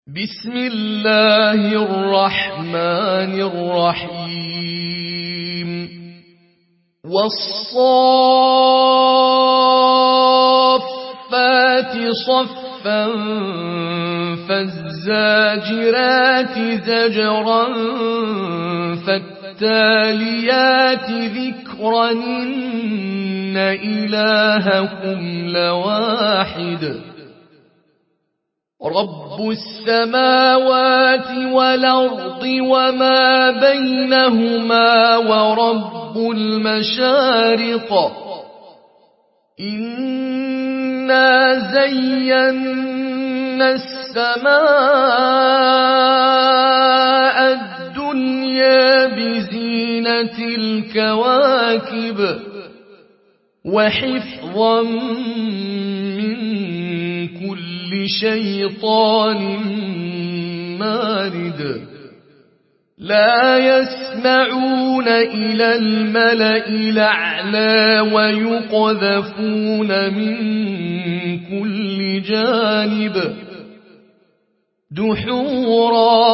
بسم الله الرحمن الرحيم والصافات صفا فالزاجرات زجرا فالتاليات ذكرا إن إلهكم لواحد رب السماوات والأرض وما بينهما ورب المشارق إنا زينا السماء الدنيا بزينة الكواكب وحفظا من كل شيطان مارد لا يسمعون إلى الملأ الأعلى ويقذفون من كل جانب دحورا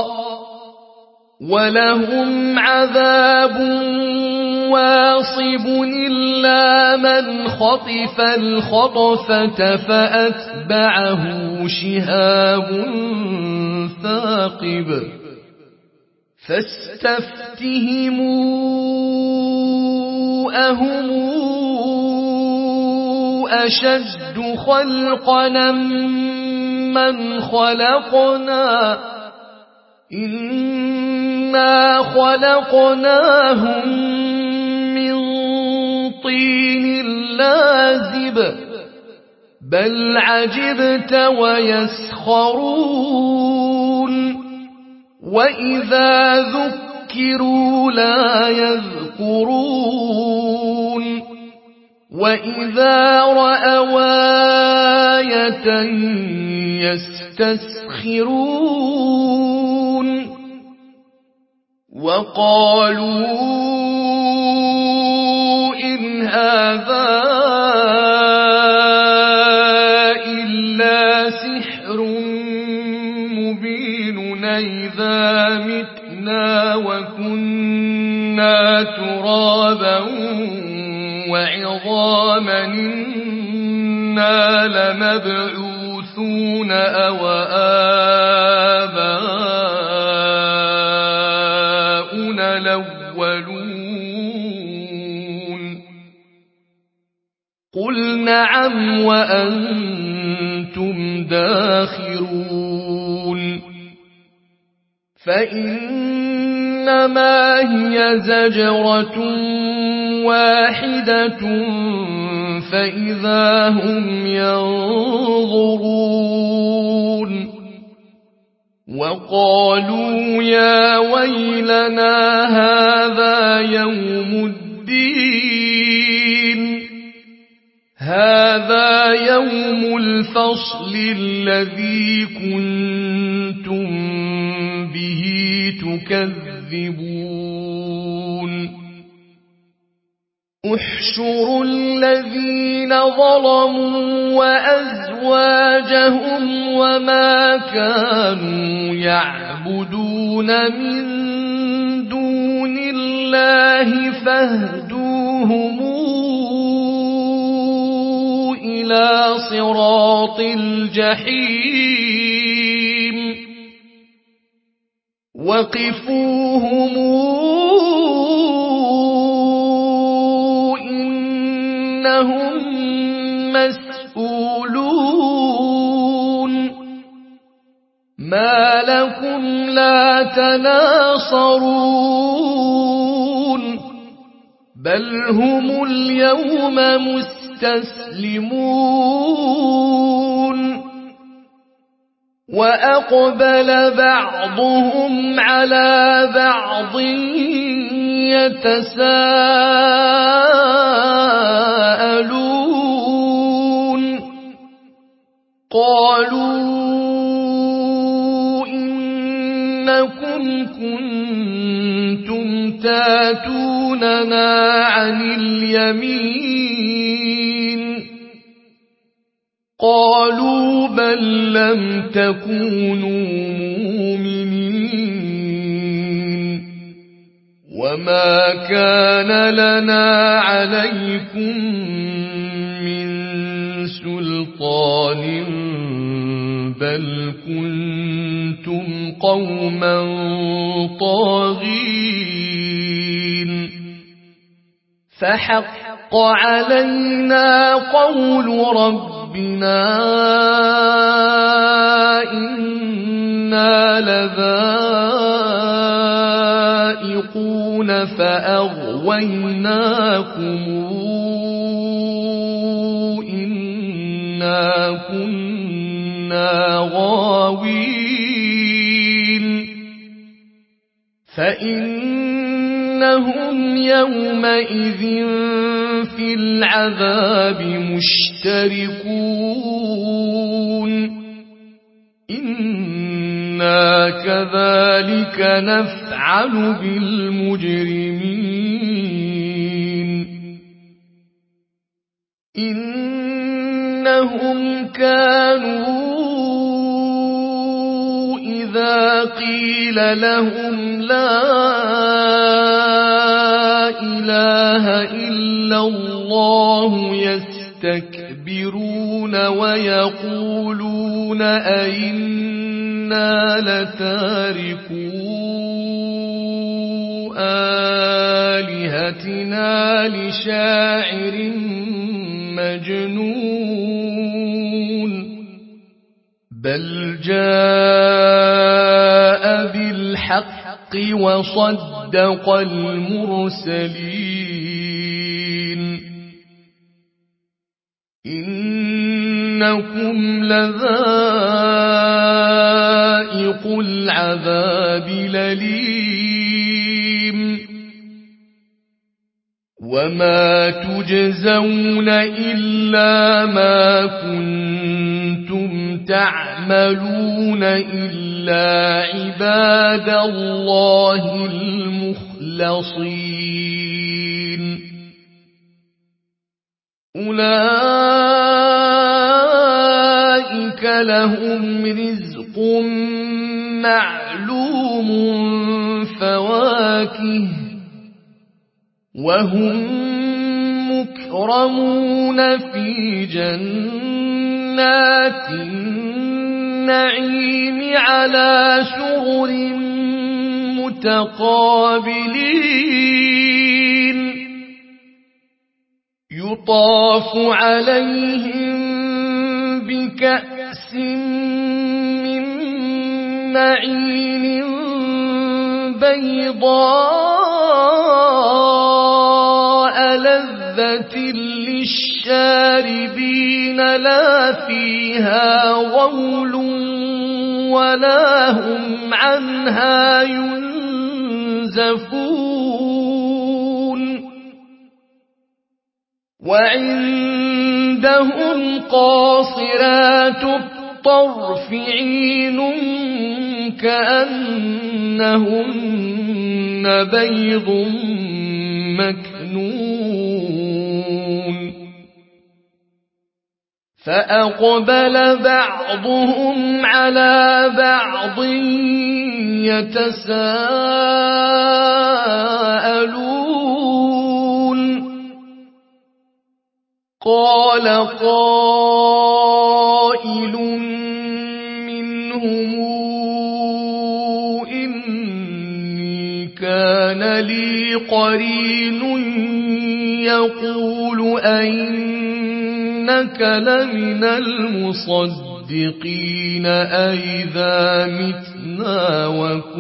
ولهم عذاب واصب إلا من خطف الخطفة فأتبعه شهاب ثاقب فاستفتهموا أهم أشد خلقنا من خلقنا إنا خلقناهم من طين لازب بل عجبت ويسخرون وإذا ذكروا لا يذكرون وإذا رأوا آية يستسخرون وقالوا إن هذا إلا سحر مبين إذا متنا وكنا ترابا وعظاما إنا لمبعوثون أو آباؤنا الأولون قل نعم وأنتم داخرون فإنما هي زجرة واحدة فإذا هم ينظرون وقالوا يا ويلنا هذا يوم الدين هذا يوم الفصل الذي كنتم به تكذبون احشروا الذين ظلموا وأزواجهم وما كانوا يعبدون من دون الله فاهدوهم إلى صراط الجحيم وقفوهم إنهم مسؤولون ما لكم لا تناصرون بل هم اليوم مستسلمون وأقبل بعضهم على بعض يتساءلون قالوا إنكم كنتم تاتوننا عن اليمين قالوا بل لم تكونوا مؤمنين وما كان لنا عليكم من سلطان بل كنتم قوما طاغين فحق علينا قول ربنا إنا لذائقون فأغويناكم إنا كنا غاوين فإنهم يومئذ في العذاب مشتركون إنا كذلك نفعل بالمجرمين إنهم كانوا إذا قيل لهم لا إله إلا الله يستكبرون ويقولون أئنا لتاركو آلهتنا لشاعر مجنون بل جاء بالحق وصدق المرسلين إنكم لذائق العذاب الأليم وما تجزون إلا ما كنتم تعملون إلا عباد الله المخلصين أولئك لهم رزق معلوم فواكه وهم مكرمون في جنات النعيم على سرر متقابلين يطاف عليهم بكأس من معين بيضاء لذة للشاربين لا فيها غول ولا هم عنها ينزفون وعندهم قاصرات الطرف عين كأنهن بيض مكنون فأقبل بعضهم على بعض يتساءلون قال قائل منهم إني كان لي قرين يقول أئنك لمن المصدقين أئذا متنا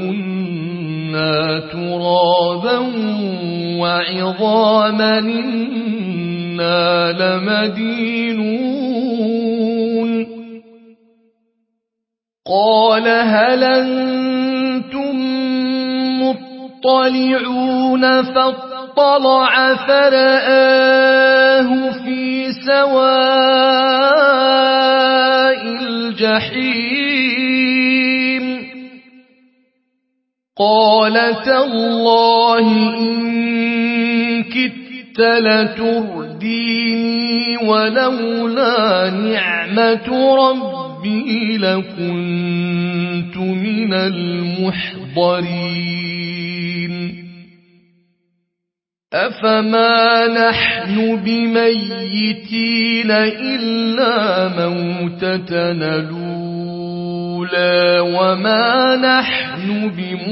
وكنا ترابا وعظاما إنا لمدينون قال هل أنتم مطلعون فاطلع فرآه في سواء الجحيم قال تالله إن كدت لترديني ولولا نعمة ربي لكنت من المحضرين أفما نحن بميتين إلا موتتنا الأولى وما نحن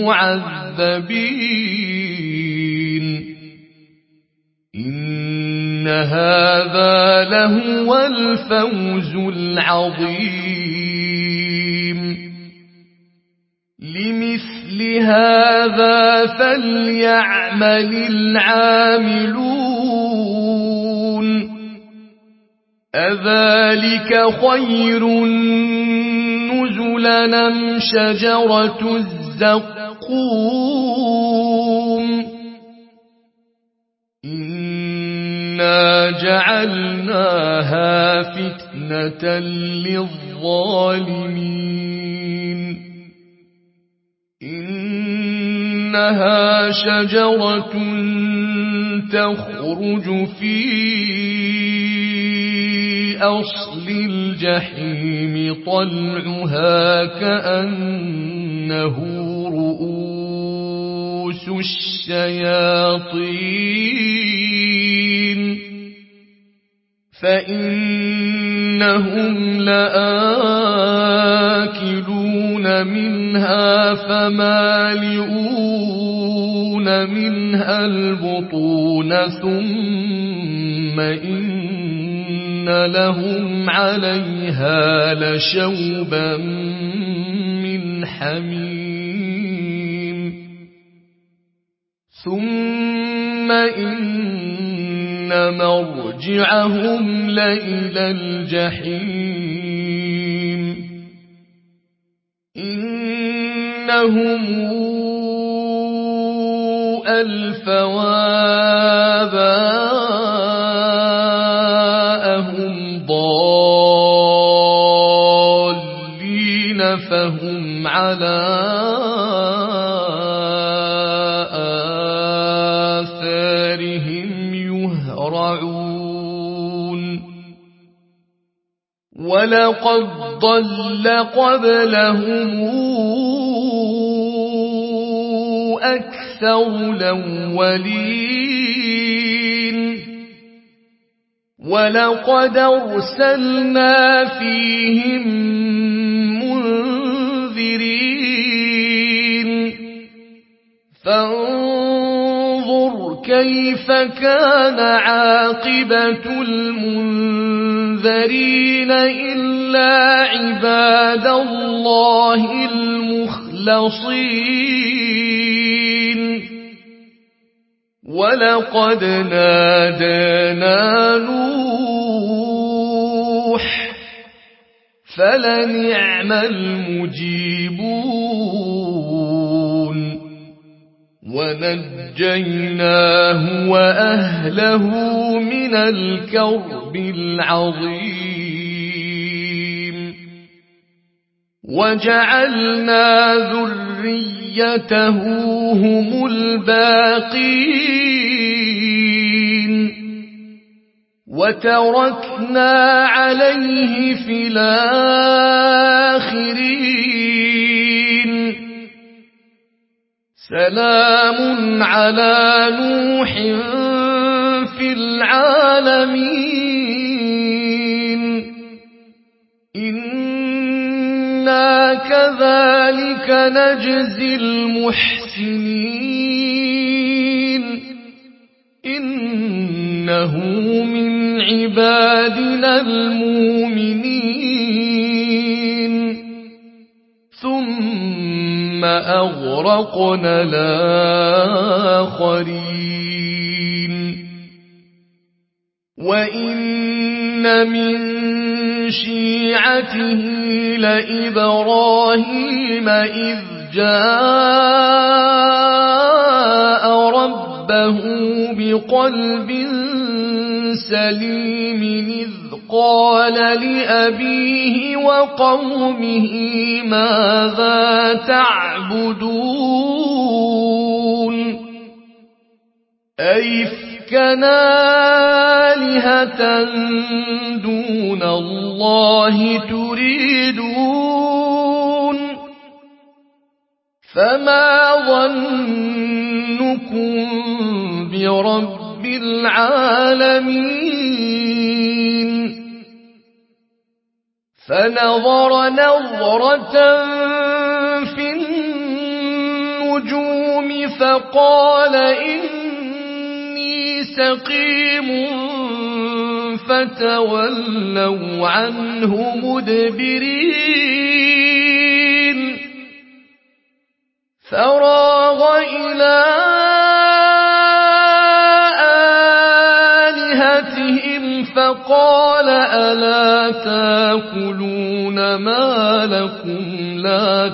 بمعذبين إن هذا لهو الفوز العظيم لمثل هذا فليعمل العاملون أذلك خير نزلا أم شجرة الزقوم إنا جعلناها فتنة للظالمين إنها شجرة تخرج في أصل الجحيم طلعها كأنه رؤوس الشياطين فإنهم لآكلون منها فمالئون منها البطون ثم إن لهم عليها لشوبا من حميم ثم إن مرجعهم لإلى الجحيم إنهم ألفوا آباءهم ضالين فهم على آثارهم يهرعون ولقد ضل قبلهم أكثر الأولين ولقد أرسلنا فيهم منذرين فانظر كيف كان عاقبة المنذرين إلا عباد الله المخلصين ولقد نادانا نوح فلنعم المجيبون ونجيناه وأهله من الكرب العظيم وجعلنا ذريته هم الباقين وتركنا عليه في الآخرين سلام على نوح في العالمين إنا كذلك نجزي المحسنين إنه من عبادنا المؤمنين ثم أغرقنا الآخرين وإن من شيعته لإبراهيم إذ جاء ربه بقلب سليم إذ قال لأبيه وقومه ماذا تعبدون أيفكا أئفكا آلهة دون الله تريدون فما ظنكم برب العالمين فنظر نظرة في النجوم فقال إني سقيم فتولوا عنه مدبرين فراغ إلى آلهتهم فقال ألا تأكلون ما لكم لا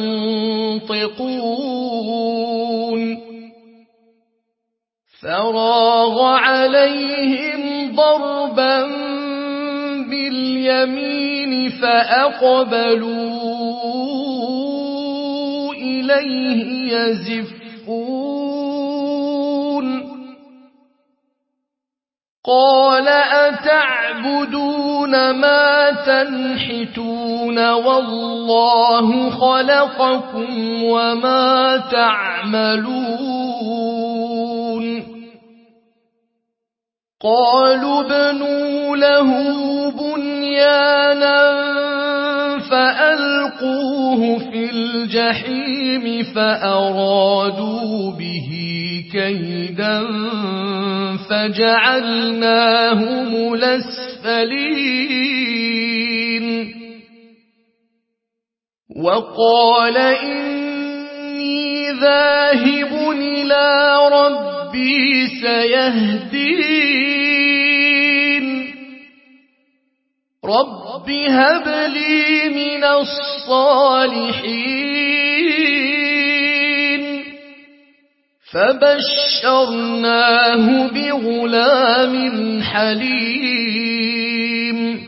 تنطقون فراغ عليهم ضربا باليمين فأقبلوا إليه يزفون قال أتعبدون ما تنحتون والله خلقكم وما تعملون قالوا ابنوا له بنيانا فألقوه في الجحيم فأرادوا به كيدا فجعلناهم الأسفلين وقال إني ذاهب إلى ربي سيهدين رب هب لي من الصالحين فبشرناه بغلام حليم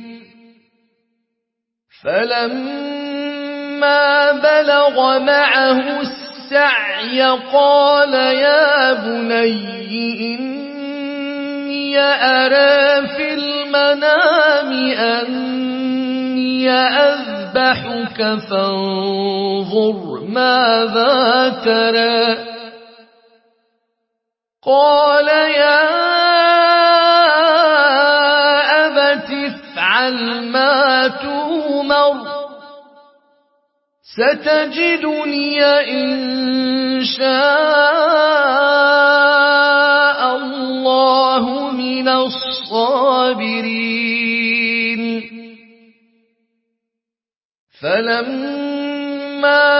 فلما بلغ معه السعي قال يا بني إني أرى في المنام أني أذبحك فانظر ماذا ترى قال يا أبت افعل ما تؤمر ستجدني إن شاء الله من الصابرين فلما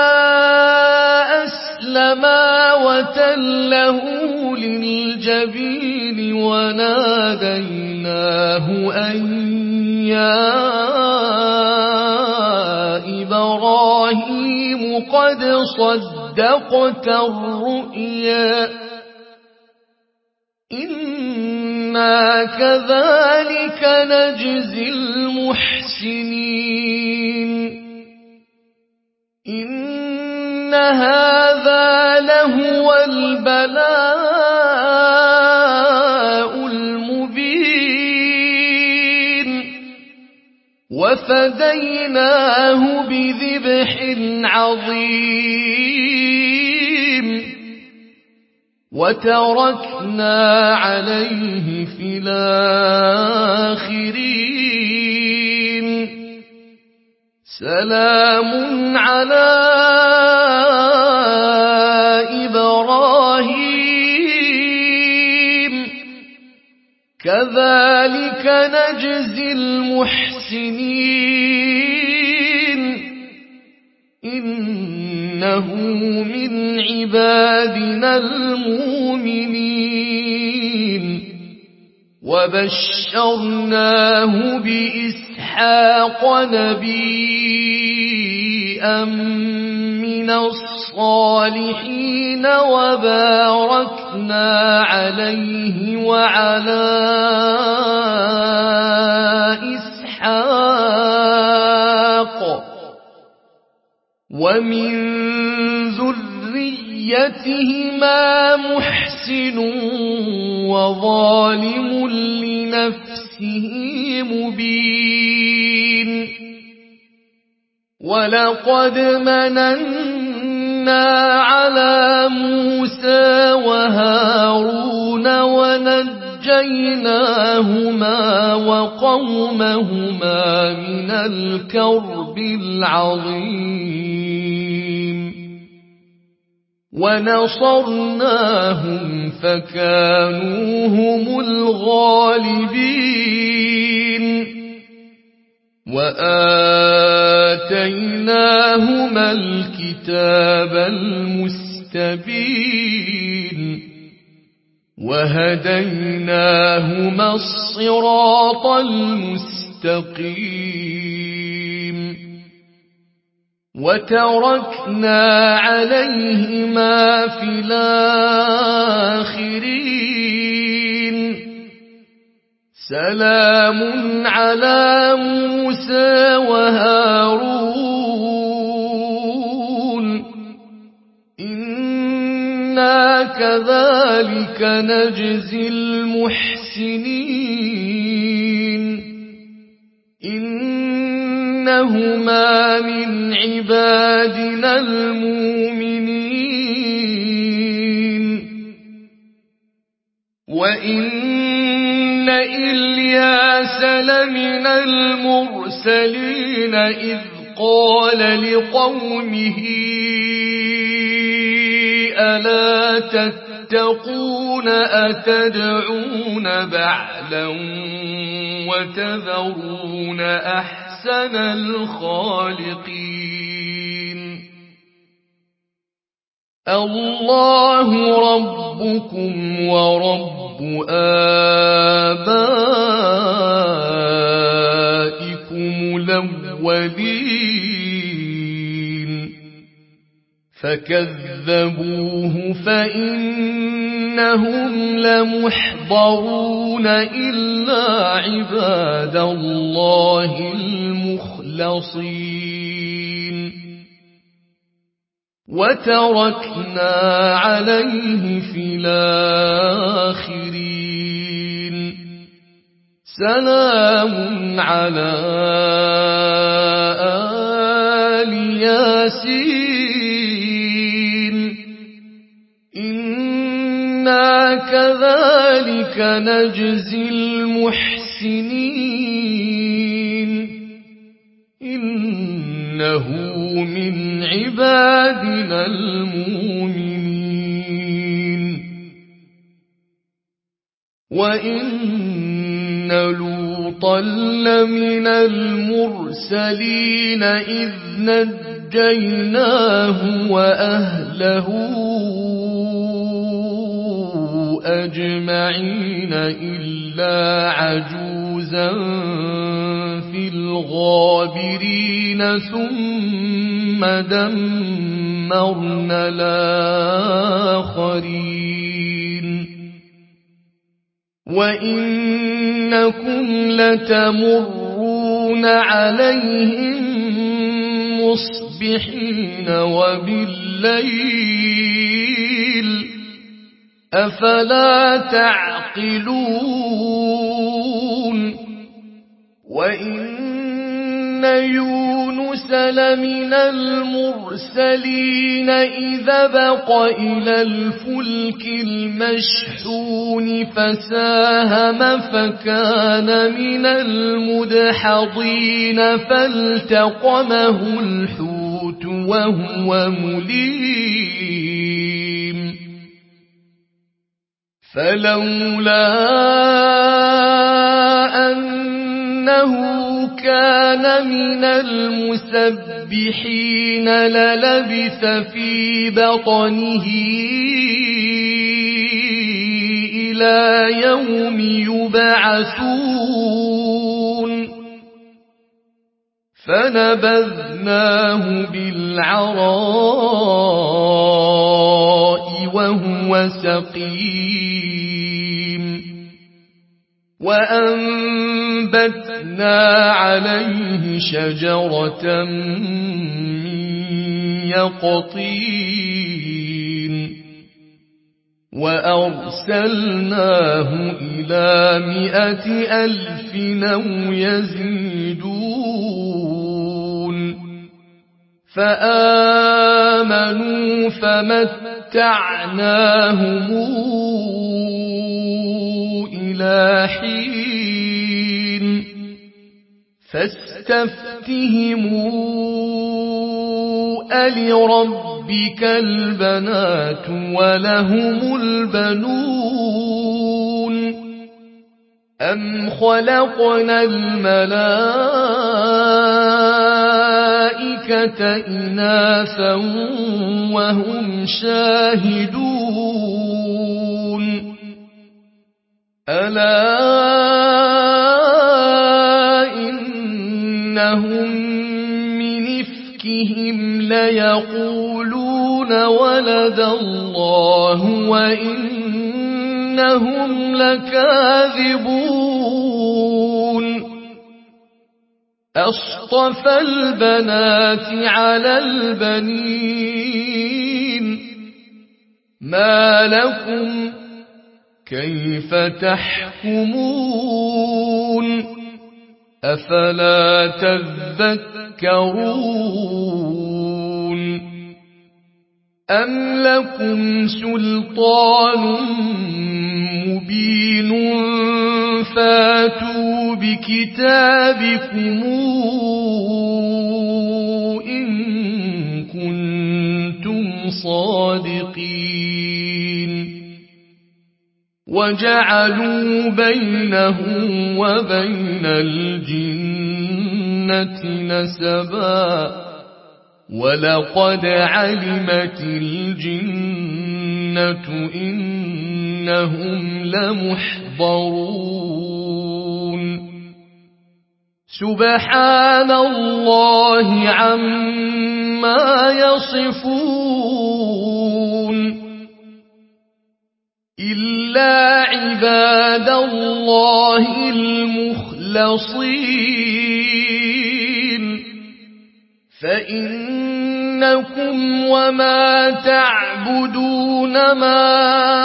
أسلما وتله للجبين وناديناه أن يا إبراهيم قد صدقت الرؤيا إنا كذلك نجزي المحسنين إن هذا لهو البلاء المبين وفديناه بذبح عظيم وتركنا عليه في الآخرين سلام على إبراهيم كذلك نجزي المحسنين إنه من عبادنا المؤمنين وبشرناه بإسحاق نبيا من الصالحين وباركنا عليه وعلى إسحاق ومن ذريته ذريتهما محسن وظالم لنفسه مبين ولقد مننا على موسى وهارون ونجيناهما وقومهما من الكرب العظيم ونصرناهم فكانوا هم الغالبين وآتيناهما الكتاب المستبين وهديناهما الصراط المستقيم وتركنا عليهما في الآخرين سلام على موسى وهارون إنا كذلك نجزي المحسنين إنهما من عبادنا المؤمنين وإن إلياس لمن المرسلين إذ قال لقومه ألا تتقون أتدعون بعلا وتذرون أحسن الخالقين الله ربكم ورب آبائكم الأولين فكذبوه فإنهم لمحضرون إلا عباد الله المخلصين وتركنا عليه في الآخرين سلام على آل ياسين إنا كذلك نجزي المحسنين إنه من عبادنا المؤمنين وإن لوطا لمن المرسلين إذ نجيناه وأهله أجمعين إلا عجوزا في الغابرين ثم دمرنا الآخرين وإنكم لتمرون عليهم مصبحين وبالليل أفلا تعقلون وإن يونس لمن المرسلين إذا بق إلى الفلك المشحون فساهم فكان من المدحضين فالتقمه الحوت وهو مليم فلولا أنه كان من المسبحين للبث في بطنه إلى يوم يبعثون فنبذناه بالعراء وهو سقيم وأنبتنا عليه شجرة من يقطين وأرسلناه إلى 100,000 أو يزيدون فآمنوا فمتعناهم إلى حين فاستفتهموا ألربك البنات ولهم البنون أم خلقنا الملائكة إناثا وهم شاهدون ألا إنهم من إفكهم ليقولون ولد الله وإنهم لكاذبون أصطفى البنات على البنين ما لكم كيف تحكمون أفلا تذكرون أم لكم سلطان مبين فاتوا بكتابكم إن كنتم صادقين وجعلوا بينه وبين الجنة نسبا ولقد علمت الجنة إنهم لمحضرون سبحان الله عما يصفون إلا عباد الله المخلصين فإنكم وما تعبدون ما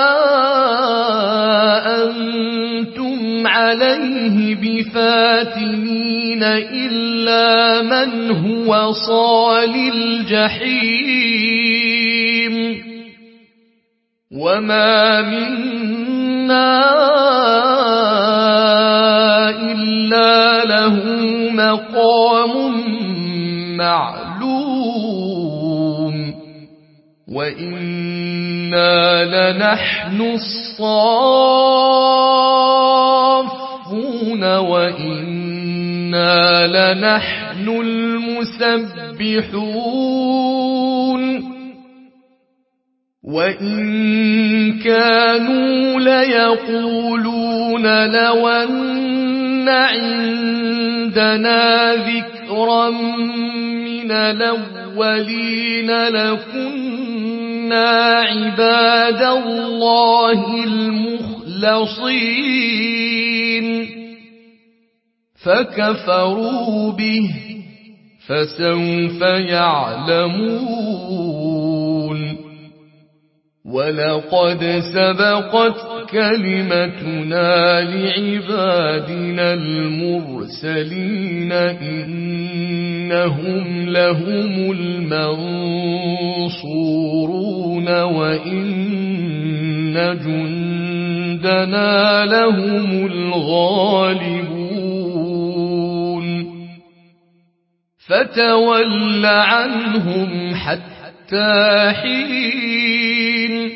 أنتم عليه بفاتنين إلا من هو صال الجحيم وما منا إلا له مقام معلوم وإنا لنحن الصافون وإنا لنحن المسبحون وإن كانوا ليقولون لو أن عندنا ذكرا من الأولين لكنا عباد الله المخلصين فكفروا به فسوف يعلمون ولقد سبقت كلمتنا لعبادنا المرسلين إنهم لهم المنصورون وإن جندنا لهم الغالبون فتول عنهم حتى حين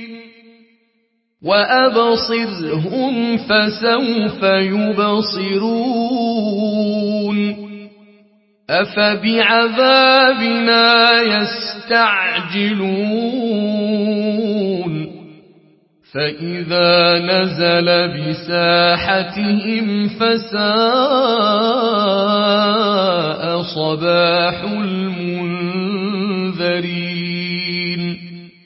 وأبصرهم فسوف يبصرون أفبعذابنا يستعجلون فإذا نزل بساحتهم فساء صباح المنذرين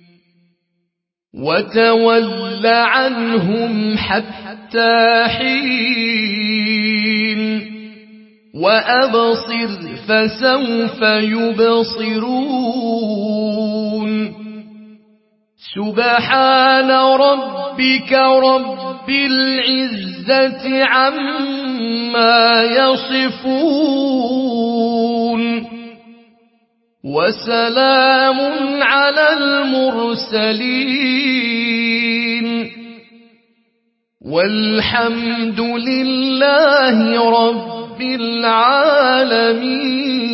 وتول عنهم حتى حين وأبصر فسوف يبصرون سبحان ربك رب العزة عما يصفون وسلام على المرسلين والحمد لله رب العالمين.